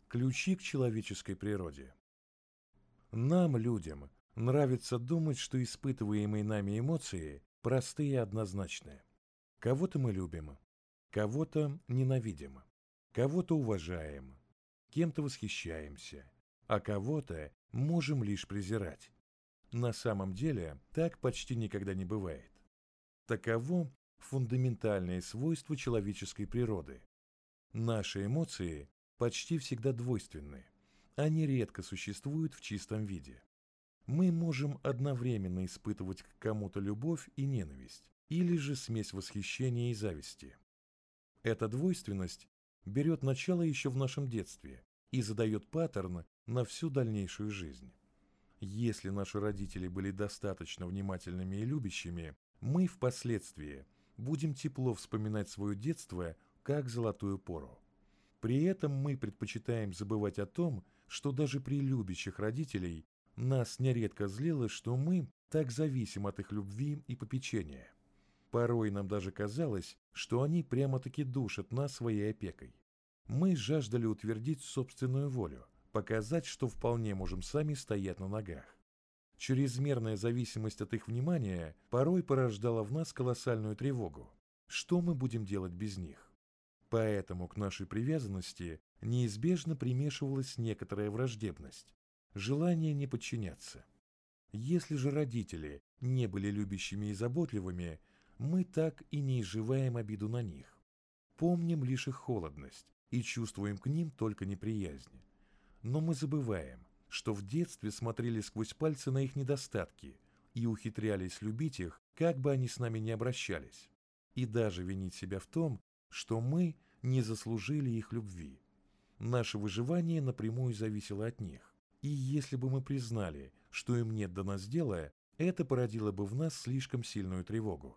Ключи к человеческой природе. Нам, людям, нравится думать, что испытываемые нами эмоции простые и однозначные. Кого-то мы любим, кого-то ненавидим, кого-то уважаем, кем-то восхищаемся, а кого-то можем лишь презирать. На самом деле так почти никогда не бывает. Таково фундаментальное свойство человеческой природы. Наши эмоции почти всегда двойственны. Они редко существуют в чистом виде. Мы можем одновременно испытывать к кому-то любовь и ненависть, или же смесь восхищения и зависти. Эта двойственность берет начало еще в нашем детстве и задает паттерн на всю дальнейшую жизнь. Если наши родители были достаточно внимательными и любящими, мы впоследствии будем тепло вспоминать свое детство как золотую пору. При этом мы предпочитаем забывать о том, что даже при любящих родителей нас нередко злило, что мы так зависим от их любви и попечения. Порой нам даже казалось, что они прямо-таки душат нас своей опекой. Мы жаждали утвердить собственную волю, показать, что вполне можем сами стоять на ногах. Чрезмерная зависимость от их внимания порой порождала в нас колоссальную тревогу. Что мы будем делать без них? Поэтому к нашей привязанности неизбежно примешивалась некоторая враждебность, желание не подчиняться. Если же родители не были любящими и заботливыми, мы так и не изживаем обиду на них. Помним лишь их холодность и чувствуем к ним только неприязнь. Но мы забываем, что в детстве смотрели сквозь пальцы на их недостатки и ухитрялись любить их, как бы они с нами ни обращались, и даже винить себя в том, что мы не заслужили их любви. Наше выживание напрямую зависело от них. И если бы мы признали, что им нет до нас дела, это породило бы в нас слишком сильную тревогу.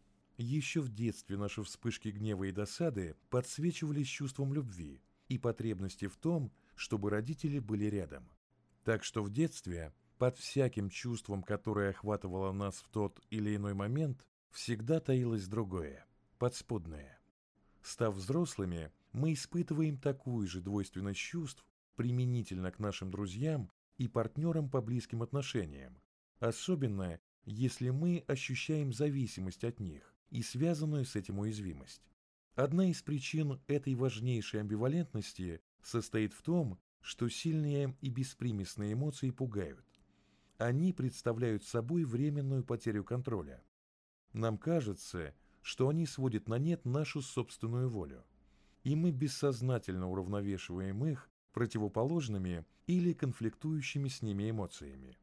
Еще в детстве наши вспышки гнева и досады подсвечивались чувством любви и потребности в том, чтобы родители были рядом. Так что в детстве, под всяким чувством, которое охватывало нас в тот или иной момент, всегда таилось другое, подспудное. Став взрослыми, мы испытываем такую же двойственность чувств применительно к нашим друзьям и партнерам по близким отношениям, особенно если мы ощущаем зависимость от них и связанную с этим уязвимость. Одна из причин этой важнейшей амбивалентности состоит в том, что сильные и беспримесные эмоции пугают. Они представляют собой временную потерю контроля. Нам кажется, что они сводят на нет нашу собственную волю, и мы бессознательно уравновешиваем их противоположными или конфликтующими с ними эмоциями.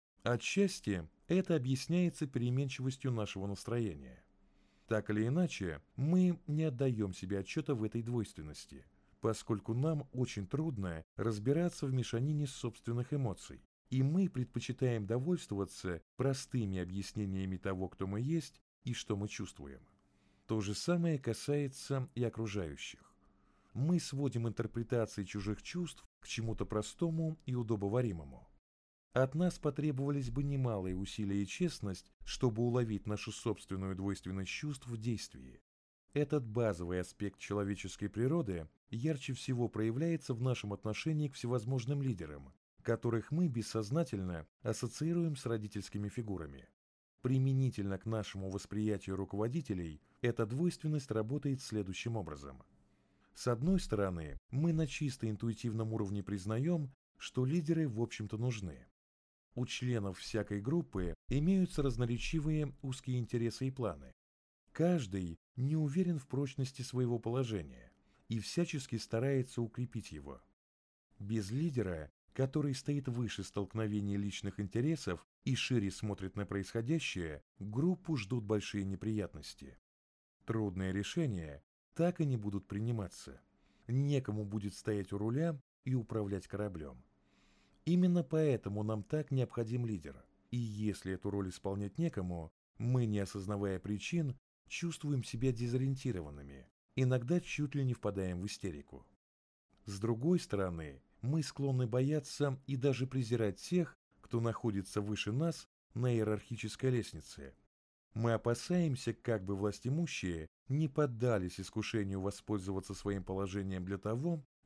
Отчасти это объясняется переменчивостью нашего настроения. Так или иначе, мы не отдаем себе отчета в этой двойственности, поскольку нам очень трудно разбираться в мешанине собственных эмоций, и мы предпочитаем довольствоваться простыми объяснениями того, кто мы есть и что мы чувствуем. То же самое касается и окружающих. Мы сводим интерпретации чужих чувств к чему-то простому и удобоваримому. От нас потребовались бы немалые усилия и честность, чтобы уловить нашу собственную двойственность чувств в действии. Этот базовый аспект человеческой природы ярче всего проявляется в нашем отношении к всевозможным лидерам, которых мы бессознательно ассоциируем с родительскими фигурами. Применительно к нашему восприятию руководителей эта двойственность работает следующим образом. С одной стороны, мы на чисто интуитивном уровне признаем, что лидеры в общем-то нужны. У членов всякой группы имеются разноречивые узкие интересы и планы. Каждый не уверен в прочности своего положения и всячески старается укрепить его. Без лидера, который стоит выше столкновения личных интересов и шире смотрит на происходящее, группу ждут большие неприятности. Трудные решения так и не будут приниматься. Некому будет стоять у руля и управлять кораблем. Именно поэтому нам так необходим лидер. И если эту роль исполнять некому, мы, не осознавая причин, чувствуем себя дезориентированными, иногда чуть ли не впадаем в истерику. С другой стороны, мы склонны бояться и даже презирать тех, кто находится выше нас на иерархической лестнице. Мы опасаемся, как бы властимущие не поддались искушению воспользоваться своим положением для того,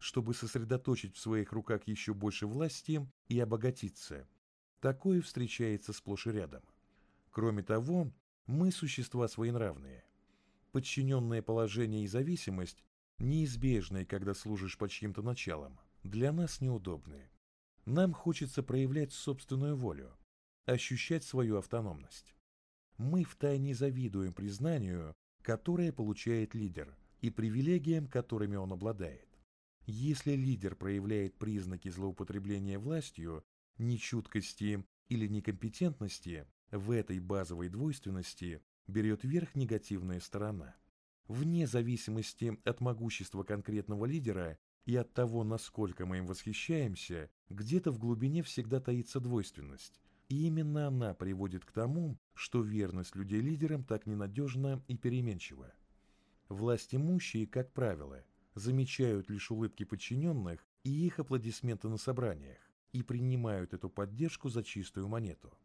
чтобы сосредоточить в своих руках еще больше власти и обогатиться. Такое встречается сплошь и рядом. Кроме того, мы существа своенравные. Подчиненное положение и зависимость, неизбежные, когда служишь под чьим-то началом, для нас неудобны. Нам хочется проявлять собственную волю, ощущать свою автономность. Мы втайне завидуем признанию, которое получает лидер, и привилегиям, которыми он обладает. Если лидер проявляет признаки злоупотребления властью, нечуткости или некомпетентности, в этой базовой двойственности берет верх негативная сторона. Вне зависимости от могущества конкретного лидера и от того, насколько мы им восхищаемся, где-то в глубине всегда таится двойственность. И именно она приводит к тому, что верность людей лидерам так ненадежна и переменчива. Властимущие, как правило, замечают лишь улыбки подчиненных и их аплодисменты на собраниях и принимают эту поддержку за чистую монету.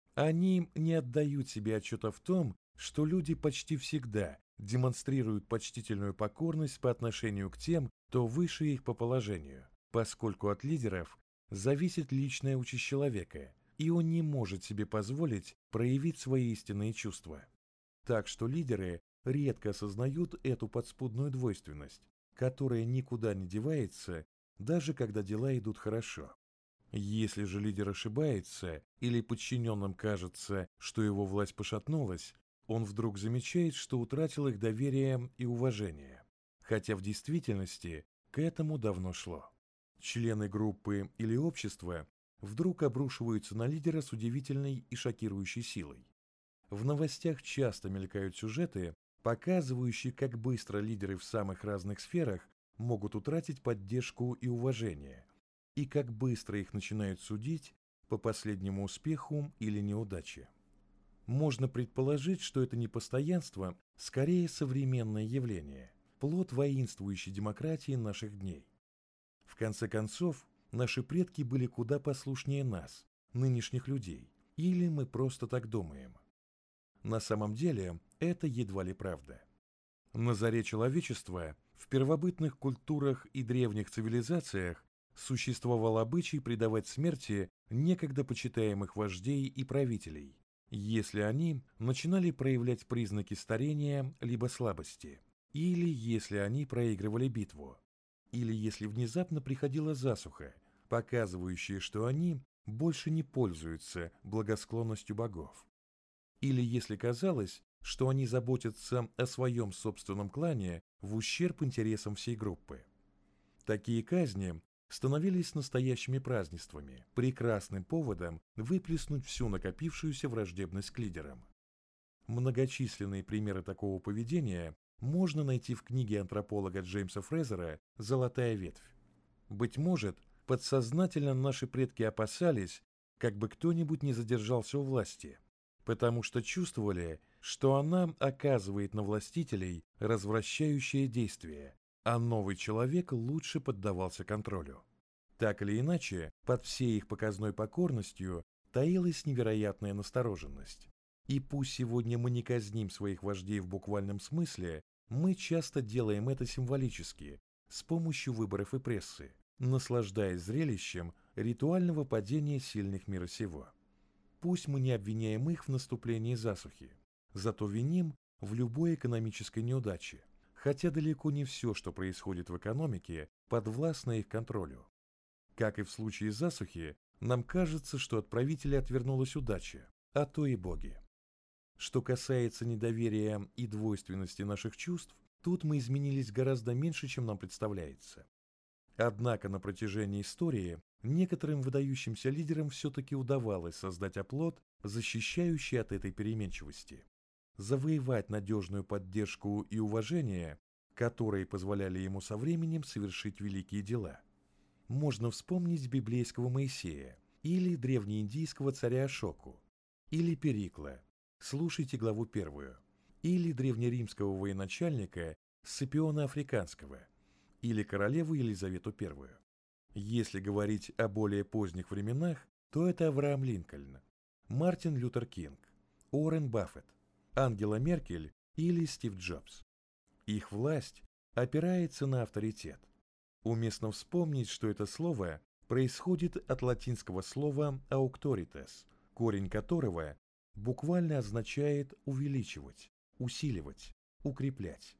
Они не отдают себе отчета в том, что люди почти всегда демонстрируют почтительную покорность по отношению к тем, кто выше их по положению, поскольку от лидеров зависит личная участь человека, и он не может себе позволить проявить свои истинные чувства. Так что лидеры редко осознают эту подспудную двойственность, которая никуда не девается, даже когда дела идут хорошо. Если же лидер ошибается или подчиненным кажется, что его власть пошатнулась, он вдруг замечает, что утратил их доверие и уважение, хотя в действительности к этому давно шло. Члены группы или общества вдруг обрушиваются на лидера с удивительной и шокирующей силой. В новостях часто мелькают сюжеты, показывающие, как быстро лидеры в самых разных сферах могут утратить поддержку и уважение, и как быстро их начинают судить по последнему успеху или неудаче. Можно предположить, что это непостоянство скорее современное явление, плод воинствующей демократии наших дней. В конце концов, наши предки были куда послушнее нас, нынешних людей, или мы просто так думаем. На самом деле, это едва ли правда. На заре человечества, в первобытных культурах и древних цивилизациях существовал обычай предавать смерти некогда почитаемых вождей и правителей, если они начинали проявлять признаки старения либо слабости, или если они проигрывали битву, или если внезапно приходила засуха, показывающая, что они больше не пользуются благосклонностью богов, или если казалось, что они заботятся о своем собственном клане в ущерб интересам всей группы. Такие казни становились настоящими празднествами, прекрасным поводом выплеснуть всю накопившуюся враждебность к лидерам. Многочисленные примеры такого поведения можно найти в книге антрополога Джеймса Фрезера «Золотая ветвь». Быть может, подсознательно наши предки опасались, как бы кто-нибудь не задержался у власти, потому что чувствовали, что она оказывает на властителей развращающее действие, а новый человек лучше поддавался контролю. Так или иначе, под всей их показной покорностью таилась невероятная настороженность. И пусть сегодня мы не казним своих вождей в буквальном смысле, мы часто делаем это символически, с помощью выборов и прессы, наслаждаясь зрелищем ритуального падения сильных мира сего. Пусть мы не обвиняем их в наступлении засухи, зато виним в любой экономической неудаче, хотя далеко не все, что происходит в экономике, подвластно их контролю. Как и в случае засухи, нам кажется, что от правителя отвернулась удача, а то и боги. Что касается недоверия и двойственности наших чувств, тут мы изменились гораздо меньше, чем нам представляется. Однако на протяжении истории некоторым выдающимся лидерам все-таки удавалось создать оплот, защищающий от этой переменчивости. Завоевать надежную поддержку и уважение, которые позволяли ему со временем совершить великие дела. Можно вспомнить библейского Моисея, или древнеиндийского царя Ашоку, или Перикла, слушайте главу 1, или древнеримского военачальника Сципиона Африканского, или королеву Елизавету I. Если говорить о более поздних временах, то это Авраам Линкольн, Мартин Лютер Кинг, Уоррен Баффет, Ангела Меркель или Стив Джобс. Их власть опирается на авторитет. Уместно вспомнить, что это слово происходит от латинского слова auctoritas, корень которого буквально означает увеличивать, усиливать, укреплять.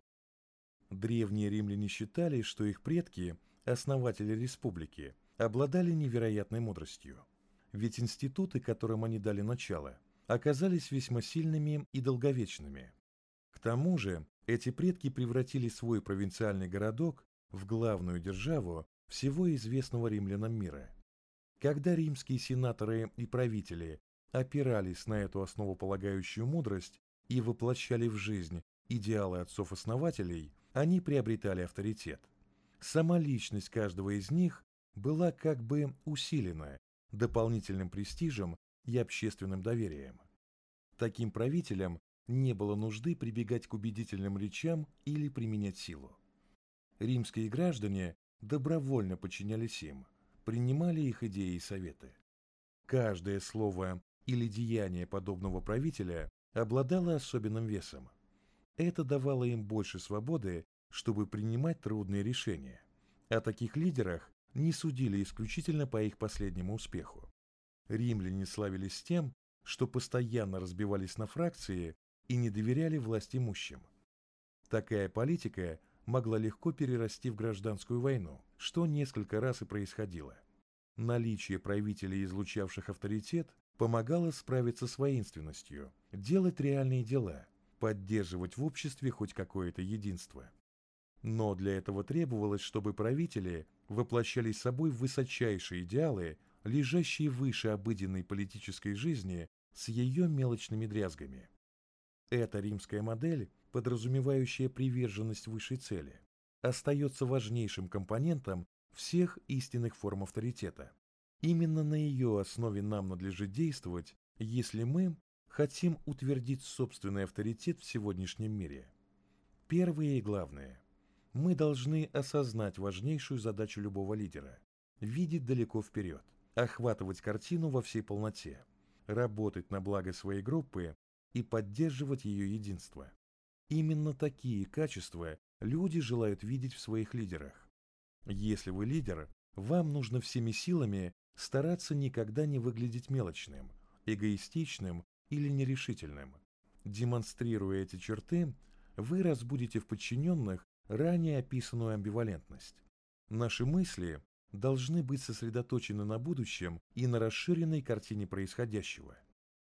Древние римляне считали, что их предки, основатели республики, обладали невероятной мудростью. Ведь институты, которым они дали начало, оказались весьма сильными и долговечными. К тому же, эти предки превратили свой провинциальный городок в главную державу всего известного римлянам мира. Когда римские сенаторы и правители опирались на эту основополагающую мудрость и воплощали в жизнь идеалы отцов-основателей, они приобретали авторитет. Сама личность каждого из них была как бы усилена дополнительным престижем и общественным доверием. Таким правителям не было нужды прибегать к убедительным речам или применять силу. Римские граждане добровольно подчинялись им, принимали их идеи и советы. Каждое слово или деяние подобного правителя обладало особенным весом. Это давало им больше свободы, чтобы принимать трудные решения. О таких лидерах не судили исключительно по их последнему успеху. Римляне славились тем, что постоянно разбивались на фракции и не доверяли власть имущим. Такая политика могла легко перерасти в гражданскую войну, что несколько раз и происходило. Наличие правителей, излучавших авторитет, помогало справиться с воинственностью, делать реальные дела, поддерживать в обществе хоть какое-то единство. Но для этого требовалось, чтобы правители воплощали собой высочайшие идеалы, лежащие выше обыденной политической жизни с ее мелочными дрязгами. Эта римская модель, подразумевающая приверженность высшей цели, остается важнейшим компонентом всех истинных форм авторитета. Именно на ее основе нам надлежит действовать, если мы хотим утвердить собственный авторитет в сегодняшнем мире. Первое и главное. Мы должны осознать важнейшую задачу любого лидера – видеть далеко вперед, охватывать картину во всей полноте, работать на благо своей группы и поддерживать ее единство. Именно такие качества люди желают видеть в своих лидерах. Если вы лидер, вам нужно всеми силами стараться никогда не выглядеть мелочным, эгоистичным или нерешительным. Демонстрируя эти черты, вы разбудите в подчиненных ранее описанную амбивалентность. Наши мысли должны быть сосредоточены на будущем и на расширенной картине происходящего.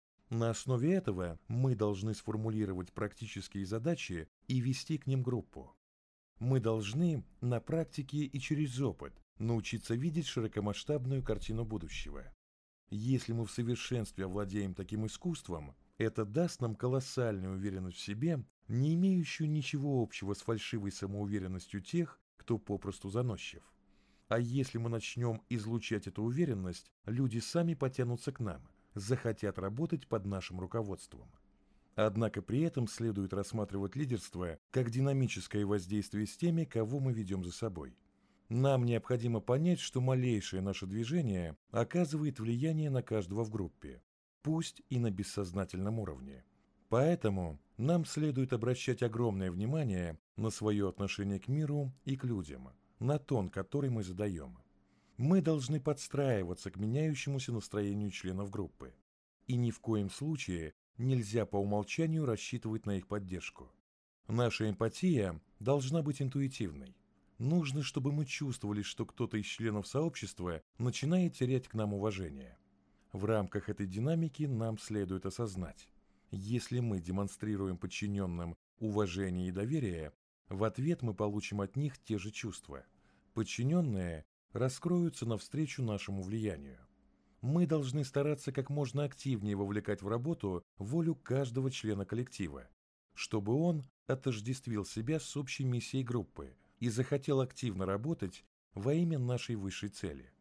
На основе этого мы должны сформулировать практические задачи и вести к ним группу. Мы должны на практике и через опыт научиться видеть широкомасштабную картину будущего. Если мы в совершенстве овладеем таким искусством, это даст нам колоссальную уверенность в себе, не имеющую ничего общего с фальшивой самоуверенностью тех, кто попросту заносчив. А если мы начнем излучать эту уверенность, люди сами потянутся к нам, захотят работать под нашим руководством. Однако при этом следует рассматривать лидерство как динамическое воздействие с теми, кого мы ведем за собой. Нам необходимо понять, что малейшее наше движение оказывает влияние на каждого в группе, пусть и на бессознательном уровне. Поэтому нам следует обращать огромное внимание на свое отношение к миру и к людям, на тон, который мы задаем. Мы должны подстраиваться к меняющемуся настроению членов группы. И ни в коем случае нельзя по умолчанию рассчитывать на их поддержку. Наша эмпатия должна быть интуитивной. Нужно, чтобы мы чувствовали, что кто-то из членов сообщества начинает терять к нам уважение. В рамках этой динамики нам следует осознать, если мы демонстрируем подчиненным уважение и доверие, в ответ мы получим от них те же чувства. Подчиненные раскроются навстречу нашему влиянию. Мы должны стараться как можно активнее вовлекать в работу волю каждого члена коллектива, чтобы он отождествил себя с общей миссией группы и захотел активно работать во имя нашей высшей цели.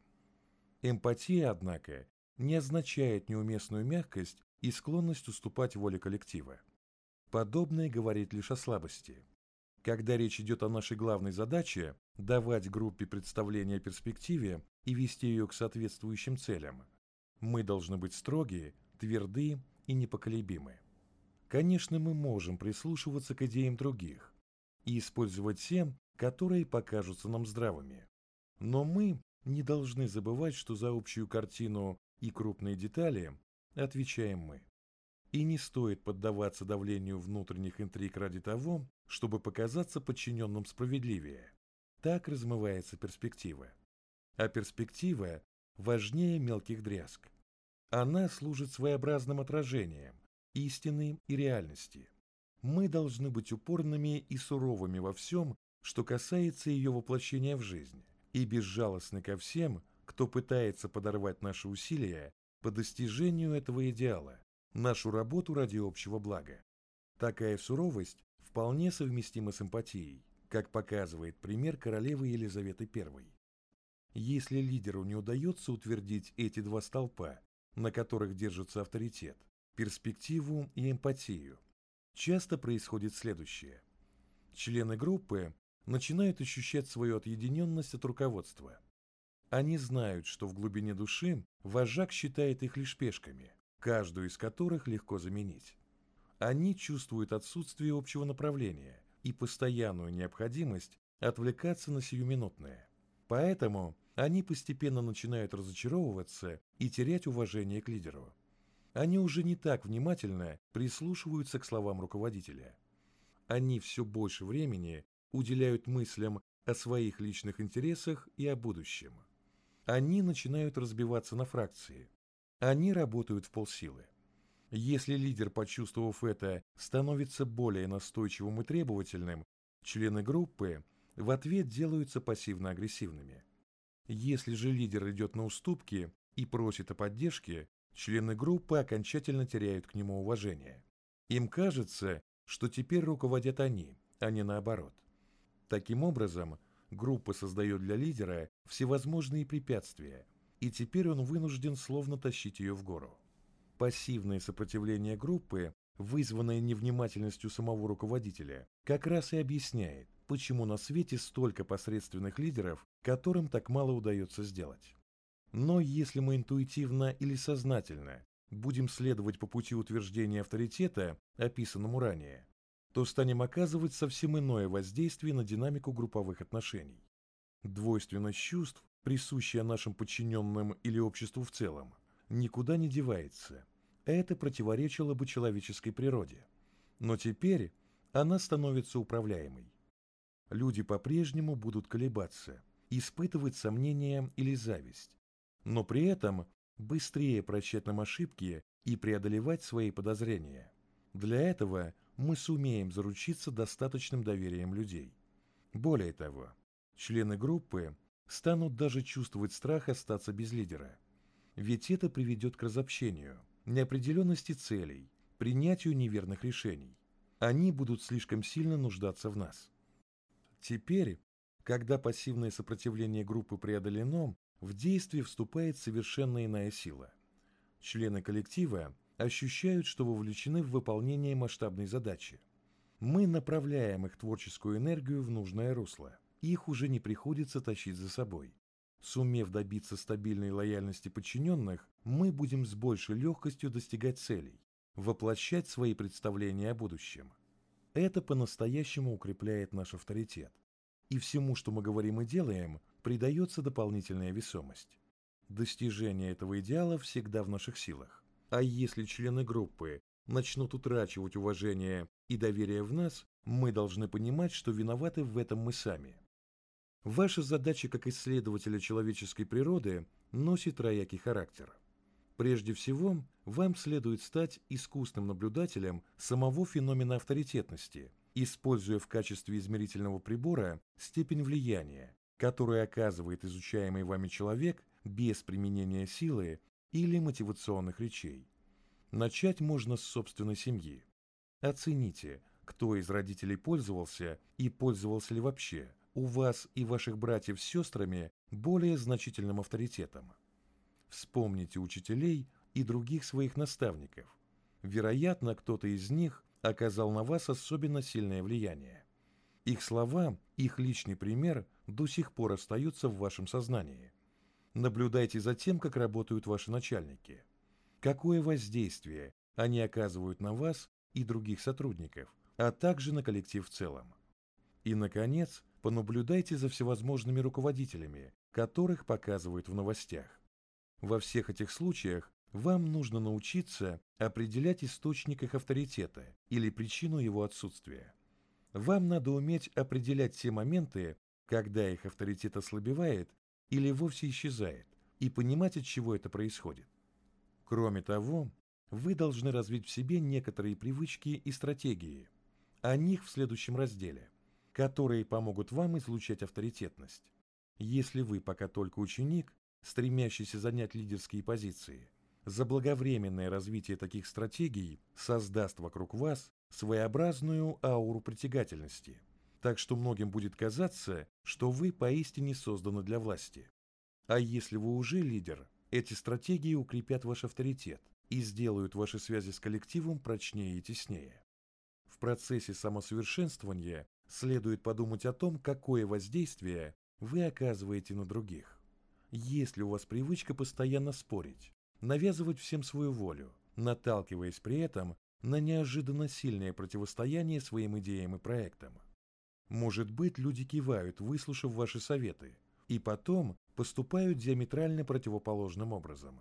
Эмпатия, однако, не означает неуместную мягкость и склонность уступать воле коллектива. Подобное говорит лишь о слабости. Когда речь идет о нашей главной задаче – давать группе представление о перспективе и вести ее к соответствующим целям, мы должны быть строги, тверды и непоколебимы. Конечно, мы можем прислушиваться к идеям других и использовать те, которые покажутся нам здравыми. Но мы не должны забывать, что за общую картину и крупные детали отвечаем мы. И не стоит поддаваться давлению внутренних интриг ради того, чтобы показаться подчиненным справедливее. Так размывается перспектива. А перспектива важнее мелких дрязг. Она служит своеобразным отражением истины и реальности. Мы должны быть упорными и суровыми во всем, что касается ее воплощения в жизнь, и безжалостны ко всем, кто пытается подорвать наши усилия по достижению этого идеала, нашу работу ради общего блага. Такая суровость вполне совместима с эмпатией, как показывает пример королевы Елизаветы I. Если лидеру не удается утвердить эти два столпа, на которых держится авторитет, перспективу и эмпатию, часто происходит следующее. Члены группы начинают ощущать свою отъединенность от руководства. Они знают, что в глубине души вожак считает их лишь пешками, каждую из которых легко заменить. Они чувствуют отсутствие общего направления и постоянную необходимость отвлекаться на сиюминутное. Поэтому они постепенно начинают разочаровываться и терять уважение к лидеру. Они уже не так внимательно прислушиваются к словам руководителя. Они все больше времени уделяют мыслям о своих личных интересах и о будущем. Они начинают разбиваться на фракции. Они работают в полсилы. Если лидер, почувствовав это, становится более настойчивым и требовательным, члены группы в ответ делаются пассивно-агрессивными. Если же лидер идет на уступки и просит о поддержке, члены группы окончательно теряют к нему уважение. Им кажется, что теперь руководят они, а не наоборот. Таким образом, группа создает для лидера всевозможные препятствия, и теперь он вынужден словно тащить ее в гору. Пассивное сопротивление группы, вызванное невнимательностью самого руководителя, как раз и объясняет, почему на свете столько посредственных лидеров, которым так мало удается сделать. Но если мы интуитивно или сознательно будем следовать по пути утверждения авторитета, описанному ранее, то станем оказывать совсем иное воздействие на динамику групповых отношений. Двойственность чувств, присущая нашим подчиненным или обществу в целом, никуда не девается. Это противоречило бы человеческой природе. Но теперь она становится управляемой. Люди по-прежнему будут колебаться, испытывать сомнения или зависть, но при этом быстрее прощать нам ошибки и преодолевать свои подозрения. Для этого мы сумеем заручиться достаточным доверием людей. Более того, члены группы станут даже чувствовать страх остаться без лидера. Ведь это приведет к разобщению, неопределенности целей, принятию неверных решений. Они будут слишком сильно нуждаться в нас. Теперь, когда пассивное сопротивление группы преодолено, в действие вступает совершенно иная сила. Члены коллектива ощущают, что вовлечены в выполнение масштабной задачи. Мы направляем их творческую энергию в нужное русло. Их уже не приходится тащить за собой. Сумев добиться стабильной лояльности подчиненных, мы будем с большей легкостью достигать целей, воплощать свои представления о будущем. Это по-настоящему укрепляет наш авторитет. И всему, что мы говорим и делаем, придается дополнительная весомость. Достижение этого идеала всегда в наших силах. А если члены группы начнут утрачивать уважение и доверие в нас, мы должны понимать, что виноваты в этом мы сами. Ваша задача как исследователя человеческой природы носит троякий характер. Прежде всего, вам следует стать искусным наблюдателем самого феномена авторитетности, используя в качестве измерительного прибора степень влияния, которую оказывает изучаемый вами человек без применения силы или мотивационных речей. Начать можно с собственной семьи. Оцените, кто из родителей пользовался и пользовался ли вообще у вас и ваших братьев с сестрами более значительным авторитетом. Вспомните учителей и других своих наставников. Вероятно, кто-то из них оказал на вас особенно сильное влияние. Их слова, их личный пример до сих пор остаются в вашем сознании. Наблюдайте за тем, как работают ваши начальники. Какое воздействие они оказывают на вас и других сотрудников, а также на коллектив в целом. И, наконец, Понаблюдайте за всевозможными руководителями, которых показывают в новостях. Во всех этих случаях вам нужно научиться определять источник их авторитета или причину его отсутствия. Вам надо уметь определять те моменты, когда их авторитет ослабевает или вовсе исчезает, и понимать, от чего это происходит. Кроме того, вы должны развить в себе некоторые привычки и стратегии, о них в следующем разделе, которые помогут вам излучать авторитетность. Если вы пока только ученик, стремящийся занять лидерские позиции, заблаговременное развитие таких стратегий создаст вокруг вас своеобразную ауру притягательности, так что многим будет казаться, что вы поистине созданы для власти. А если вы уже лидер, эти стратегии укрепят ваш авторитет и сделают ваши связи с коллективом прочнее и теснее. В процессе самосовершенствования следует подумать о том, какое воздействие вы оказываете на других. Есть ли у вас привычка постоянно спорить, навязывать всем свою волю, наталкиваясь при этом на неожиданно сильное противостояние своим идеям и проектам? Может быть, люди кивают, выслушав ваши советы, и потом поступают диаметрально противоположным образом.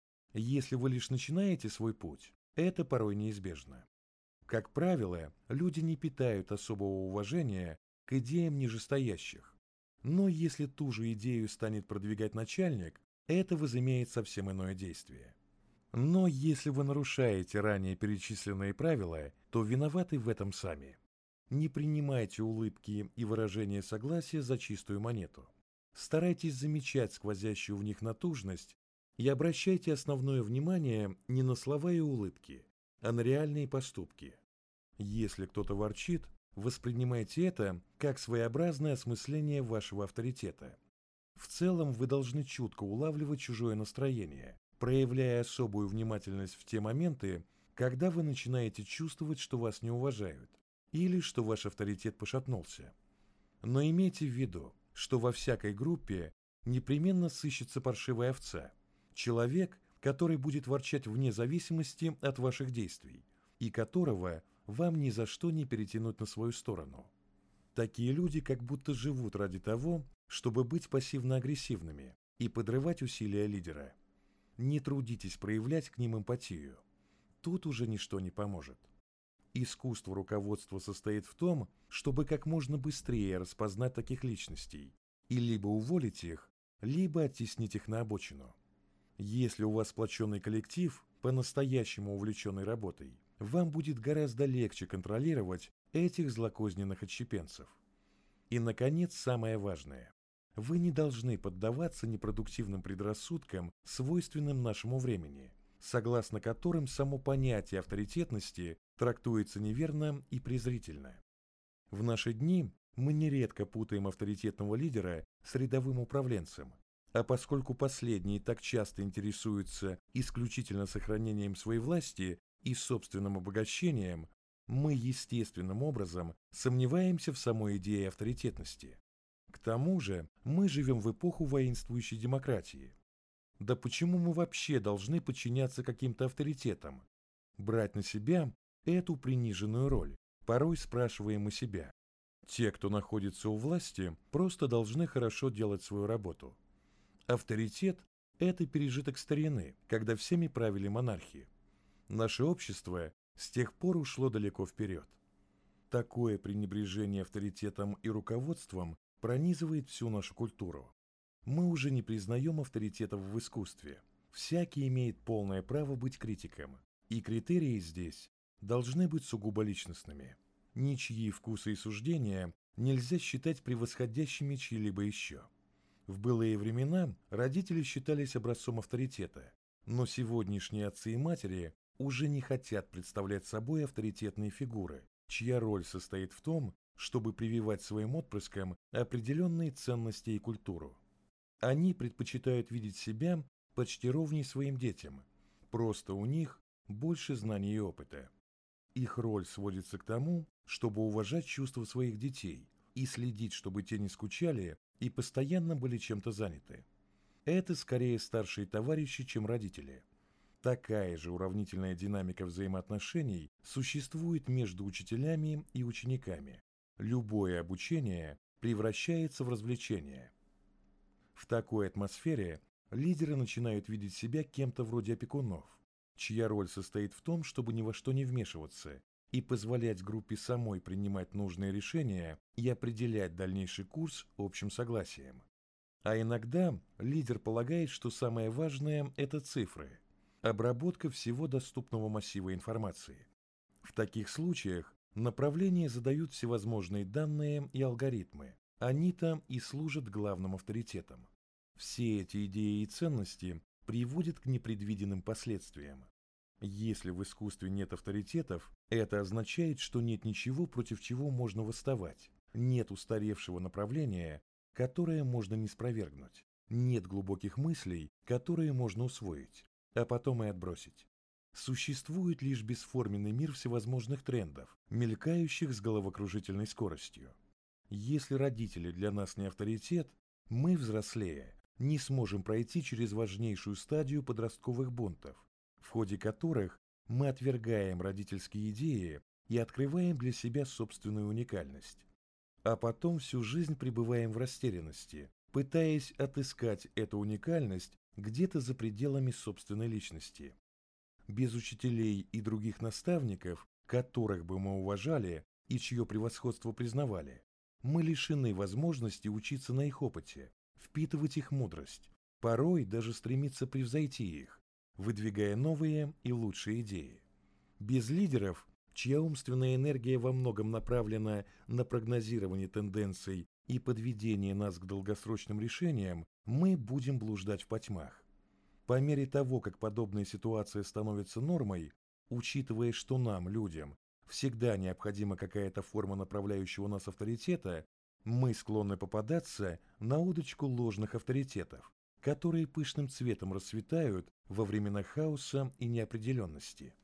Если вы лишь начинаете свой путь, это порой неизбежно. Как правило, люди не питают особого уважения к идеям нижестоящих. Но если ту же идею станет продвигать начальник, это возымеет совсем иное действие. Но если вы нарушаете ранее перечисленные правила, то виноваты в этом сами. Не принимайте улыбки и выражения согласия за чистую монету. Старайтесь замечать сквозящую в них натужность и обращайте основное внимание не на слова и улыбки, а на реальные поступки. Если кто-то ворчит, воспринимайте это как своеобразное осмысление вашего авторитета. В целом вы должны чутко улавливать чужое настроение, проявляя особую внимательность в те моменты, когда вы начинаете чувствовать, что вас не уважают, или что ваш авторитет пошатнулся. Но имейте в виду, что во всякой группе непременно сыщется паршивая овца, человек, который будет ворчать вне зависимости от ваших действий, и которого вам ни за что не перетянуть на свою сторону. Такие люди как будто живут ради того, чтобы быть пассивно-агрессивными и подрывать усилия лидера. Не трудитесь проявлять к ним эмпатию. Тут уже ничто не поможет. Искусство руководства состоит в том, чтобы как можно быстрее распознать таких личностей и либо уволить их, либо оттеснить их на обочину. Если у вас сплоченный коллектив, по-настоящему увлеченный работой, вам будет гораздо легче контролировать этих злокозненных отщепенцев. И, наконец, самое важное. Вы не должны поддаваться непродуктивным предрассудкам, свойственным нашему времени, согласно которым само понятие авторитетности трактуется неверно и презрительно. В наши дни мы нередко путаем авторитетного лидера с рядовым управленцем, а поскольку последние так часто интересуются исключительно сохранением своей власти и собственным обогащением, мы естественным образом сомневаемся в самой идее авторитетности. К тому же мы живем в эпоху воинствующей демократии. Да почему мы вообще должны подчиняться каким-то авторитетам? Брать на себя эту приниженную роль? Порой спрашиваем мы себя. Те, кто находится у власти, просто должны хорошо делать свою работу. Авторитет – это пережиток старины, когда всеми правили монархи. Наше общество с тех пор ушло далеко вперед. Такое пренебрежение авторитетом и руководством пронизывает всю нашу культуру. Мы уже не признаем авторитетов в искусстве. Всякий имеет полное право быть критиком, и критерии здесь должны быть сугубо личностными. Ничьи вкусы и суждения нельзя считать превосходящими чьи-либо еще. В былые времена родители считались образцом авторитета, но сегодняшние отцы и матери уже не хотят представлять собой авторитетные фигуры, чья роль состоит в том, чтобы прививать своим отпрыскам определенные ценности и культуру. Они предпочитают видеть себя почти ровней своим детям, просто у них больше знаний и опыта. Их роль сводится к тому, чтобы уважать чувства своих детей и следить, чтобы те не скучали и постоянно были чем-то заняты. Это скорее старшие товарищи, чем родители. Такая же уравнительная динамика взаимоотношений существует между учителями и учениками. Любое обучение превращается в развлечение. В такой атмосфере лидеры начинают видеть себя кем-то вроде опекунов, чья роль состоит в том, чтобы ни во что не вмешиваться и позволять группе самой принимать нужные решения и определять дальнейший курс общим согласием. А иногда лидер полагает, что самое важное – это цифры, обработка всего доступного массива информации. В таких случаях направление задают всевозможные данные и алгоритмы. Они-то и служат главным авторитетом. Все эти идеи и ценности приводят к непредвиденным последствиям. Если в искусстве нет авторитетов, это означает, что нет ничего, против чего можно восставать. Нет устаревшего направления, которое можно не спровергнуть. Нет глубоких мыслей, которые можно усвоить, а потом и отбросить. Существует лишь бесформенный мир всевозможных трендов, мелькающих с головокружительной скоростью. Если родители для нас не авторитет, мы, взрослея, не сможем пройти через важнейшую стадию подростковых бунтов, в ходе которых мы отвергаем родительские идеи и открываем для себя собственную уникальность. А потом всю жизнь пребываем в растерянности, пытаясь отыскать эту уникальность где-то за пределами собственной личности. Без учителей и других наставников, которых бы мы уважали и чье превосходство признавали, мы лишены возможности учиться на их опыте, впитывать их мудрость, порой даже стремиться превзойти их, выдвигая новые и лучшие идеи. Без лидеров, чья умственная энергия во многом направлена на прогнозирование тенденций и подведение нас к долгосрочным решениям, мы будем блуждать в потьмах. По мере того, как подобная ситуация становится нормой, учитывая, что нам, людям, всегда необходима какая-то форма направляющего нас авторитета, мы склонны попадаться на удочку ложных авторитетов, которые пышным цветом расцветают во времена хаоса и неопределенности.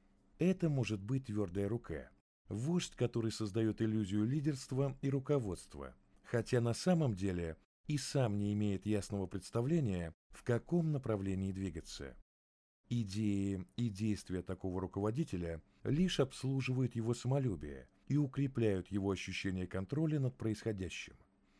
Это может быть твердая рука, вождь, который создает иллюзию лидерства и руководства, хотя на самом деле и сам не имеет ясного представления, в каком направлении двигаться. Идеи и действия такого руководителя лишь обслуживают его самолюбие и укрепляют его ощущение контроля над происходящим.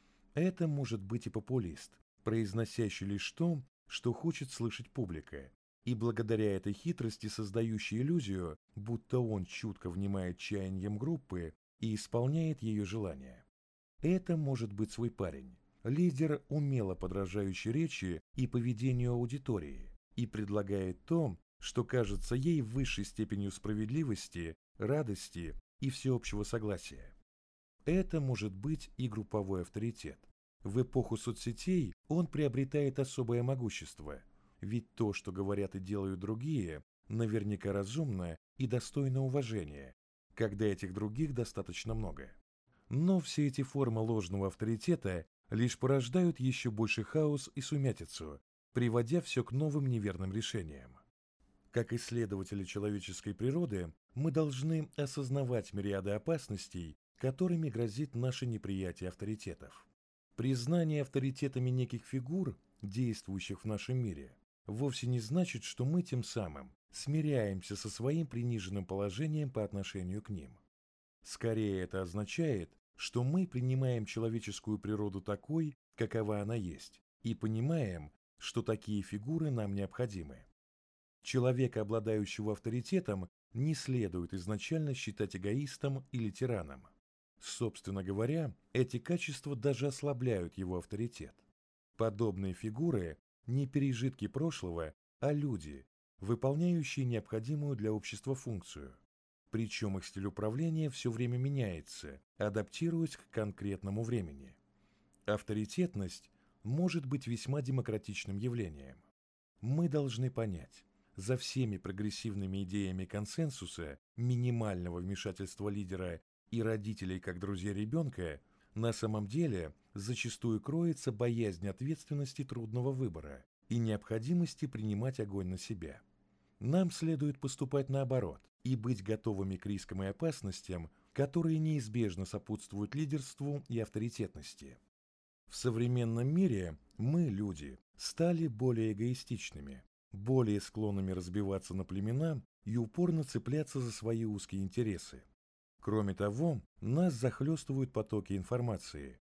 Это может быть и популист, произносящий лишь то, что хочет слышать публика, и благодаря этой хитрости создающий иллюзию, будто он чутко внимает чаяниям группы и исполняет ее желания. Это может быть свой парень, лидер, умело подражающий речи и поведению аудитории, и предлагает то, что кажется ей высшей степенью справедливости, радости и всеобщего согласия. Это может быть и групповой авторитет. В эпоху соцсетей он приобретает особое могущество, ведь то, что говорят и делают другие, наверняка разумно и достойно уважения, когда этих других достаточно много. Но все эти формы ложного авторитета лишь порождают еще больше хаос и сумятицу, приводя все к новым неверным решениям. Как исследователи человеческой природы, мы должны осознавать мириады опасностей, которыми грозит наше неприятие авторитетов. Признание авторитетами неких фигур, действующих в нашем мире, вовсе не значит, что мы тем самым смиряемся со своим приниженным положением по отношению к ним. Скорее это означает, что мы принимаем человеческую природу такой, какова она есть, и понимаем, что такие фигуры нам необходимы. Человека, обладающего авторитетом, не следует изначально считать эгоистом или тираном. Собственно говоря, эти качества даже ослабляют его авторитет. Подобные фигуры не пережитки прошлого, а люди, выполняющие необходимую для общества функцию. Причем их стиль управления все время меняется, адаптируясь к конкретному времени. Авторитетность может быть весьма демократичным явлением. Мы должны понять, за всеми прогрессивными идеями консенсуса, минимального вмешательства лидера и родителей как друзей ребенка, на самом деле зачастую кроется боязнь ответственности трудного выбора и необходимости принимать огонь на себя. Нам следует поступать наоборот и быть готовыми к рискам и опасностям, которые неизбежно сопутствуют лидерству и авторитетности. В современном мире мы, люди, стали более эгоистичными, более склонными разбиваться на племена и упорно цепляться за свои узкие интересы. Кроме того, нас захлестывают потоки информации,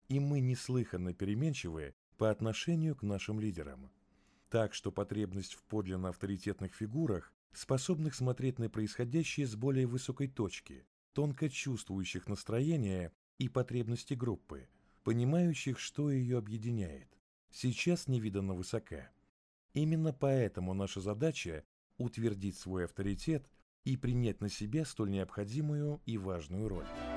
и мы неслыханно переменчивы по отношению к нашим лидерам. Так что потребность в подлинно авторитетных фигурах, способных смотреть на происходящее с более высокой точки, тонко чувствующих настроение и потребности группы, понимающих, что ее объединяет, сейчас невиданно высока. Именно поэтому наша задача – утвердить свой авторитет и принять на себя столь необходимую и важную роль.